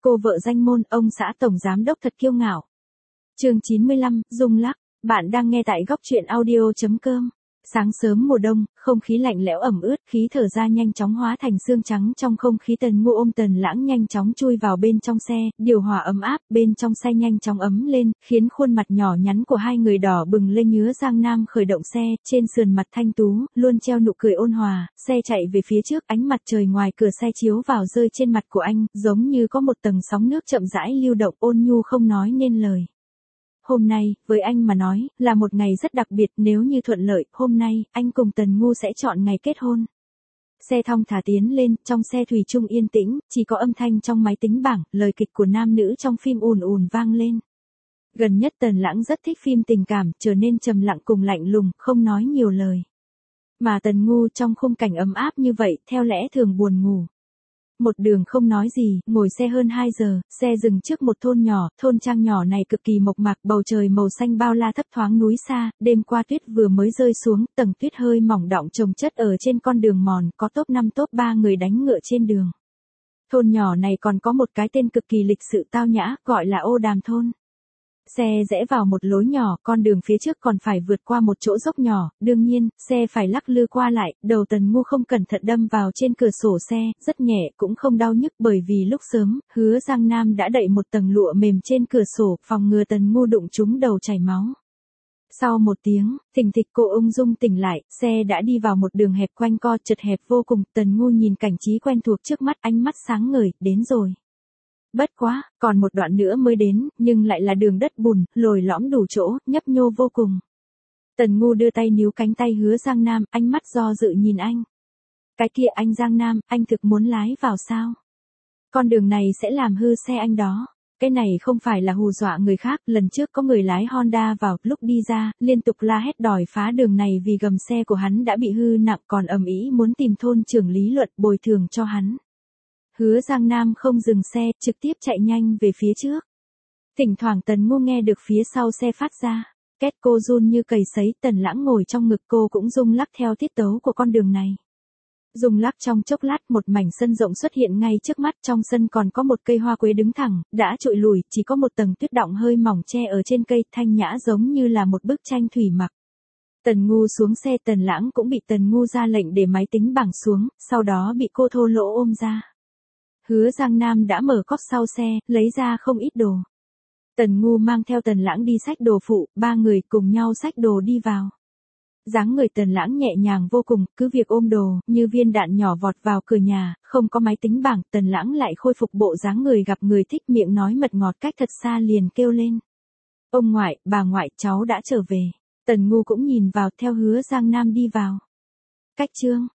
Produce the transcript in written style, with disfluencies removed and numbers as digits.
Cô vợ danh môn, ông xã tổng giám đốc thật kiêu ngạo. Chương 95, rung lắc. Bạn đang nghe tại góc truyện audio.com. Sáng sớm mùa đông, không khí lạnh lẽo ẩm ướt, khí thở ra nhanh chóng hóa thành sương trắng trong không khí. Tần Ngô ôm Tần Lãng nhanh chóng chui vào bên trong xe, điều hòa ấm áp, bên trong xe nhanh chóng ấm lên, khiến khuôn mặt nhỏ nhắn của hai người đỏ bừng lên. Nhớ Giang Nam khởi động xe, trên sườn mặt thanh tú, luôn treo nụ cười ôn hòa, xe chạy về phía trước, ánh mặt trời ngoài cửa xe chiếu vào rơi trên mặt của anh, giống như có một tầng sóng nước chậm rãi lưu động, ôn nhu không nói nên lời. Hôm nay, với anh mà nói, là một ngày rất đặc biệt. Nếu như thuận lợi, hôm nay, anh cùng Tần Ngô sẽ chọn ngày kết hôn. Xe thong thả tiến lên, trong xe thủy chung yên tĩnh, chỉ có âm thanh trong máy tính bảng, lời kịch của nam nữ trong phim ùn ùn vang lên. Gần nhất Tần Lãng rất thích phim tình cảm, trở nên trầm lặng cùng lạnh lùng, không nói nhiều lời. Mà Tần Ngô trong khung cảnh ấm áp như vậy, theo lẽ thường buồn ngủ. Một đường không nói gì, ngồi xe hơn 2 giờ, xe dừng trước một thôn nhỏ, thôn trang nhỏ này cực kỳ mộc mạc, bầu trời màu xanh bao la thấp thoáng núi xa, đêm qua tuyết vừa mới rơi xuống, tầng tuyết hơi mỏng đọng chồng chất ở trên con đường mòn, có top 5 top 3 người đánh ngựa trên đường. Thôn nhỏ này còn có một cái tên cực kỳ lịch sự tao nhã, gọi là Ô Đàm thôn. Xe rẽ vào một lối nhỏ, con đường phía trước còn phải vượt qua một chỗ dốc nhỏ, đương nhiên, xe phải lắc lư qua lại, đầu Tần Ngô không cẩn thận đâm vào trên cửa sổ xe, rất nhẹ, cũng không đau nhức bởi vì lúc sớm, Hứa Giang Nam đã đậy một tầng lụa mềm trên cửa sổ, phòng ngừa Tần Ngô đụng trúng đầu chảy máu. Sau một tiếng, thình thịch cô ung dung tỉnh lại, xe đã đi vào một đường hẹp quanh co chật hẹp vô cùng, Tần Ngô nhìn cảnh trí quen thuộc trước mắt, ánh mắt sáng ngời, đến rồi. Bất quá, còn một đoạn nữa mới đến, nhưng lại là đường đất bùn, lồi lõm đủ chỗ, nhấp nhô vô cùng. Tần Ngô đưa tay níu cánh tay Hứa Giang Nam, ánh mắt do dự nhìn anh. Cái kia anh Giang Nam, anh thực muốn lái vào sao? Con đường này sẽ làm hư xe anh đó. Cái này không phải là hù dọa người khác, lần trước có người lái Honda vào, lúc đi ra, liên tục la hét đòi phá đường này vì gầm xe của hắn đã bị hư nặng, còn ầm ĩ muốn tìm thôn trưởng lý luận bồi thường cho hắn. Hứa Giang Nam không dừng xe, trực tiếp chạy nhanh về phía trước. Thỉnh thoảng Tần Ngô nghe được phía sau xe phát ra. Két cô run như cầy sấy, Tần Lãng ngồi trong ngực cô cũng rung lắc theo tiết tấu của con đường này. Rung lắc trong chốc lát, một mảnh sân rộng xuất hiện ngay trước mắt, trong sân còn có một cây hoa quế đứng thẳng, đã trụi lùi, chỉ có một tầng tuyết đọng hơi mỏng che ở trên cây, thanh nhã giống như là một bức tranh thủy mặc. Tần Ngô xuống xe, Tần Lãng cũng bị Tần Ngô ra lệnh để máy tính bảng xuống, sau đó bị cô thô lỗ ôm ra. Hứa Giang Nam đã mở cốp sau xe, lấy ra không ít đồ. Tần Ngô mang theo Tần Lãng đi xách đồ phụ, ba người cùng nhau xách đồ đi vào. Dáng người Tần Lãng nhẹ nhàng vô cùng, cứ việc ôm đồ, như viên đạn nhỏ vọt vào cửa nhà, không có máy tính bảng, Tần Lãng lại khôi phục bộ dáng người gặp người thích, miệng nói mật ngọt, cách thật xa liền kêu lên. Ông ngoại, bà ngoại, cháu đã trở về. Tần Ngô cũng nhìn vào theo Hứa Giang Nam đi vào. Cách chương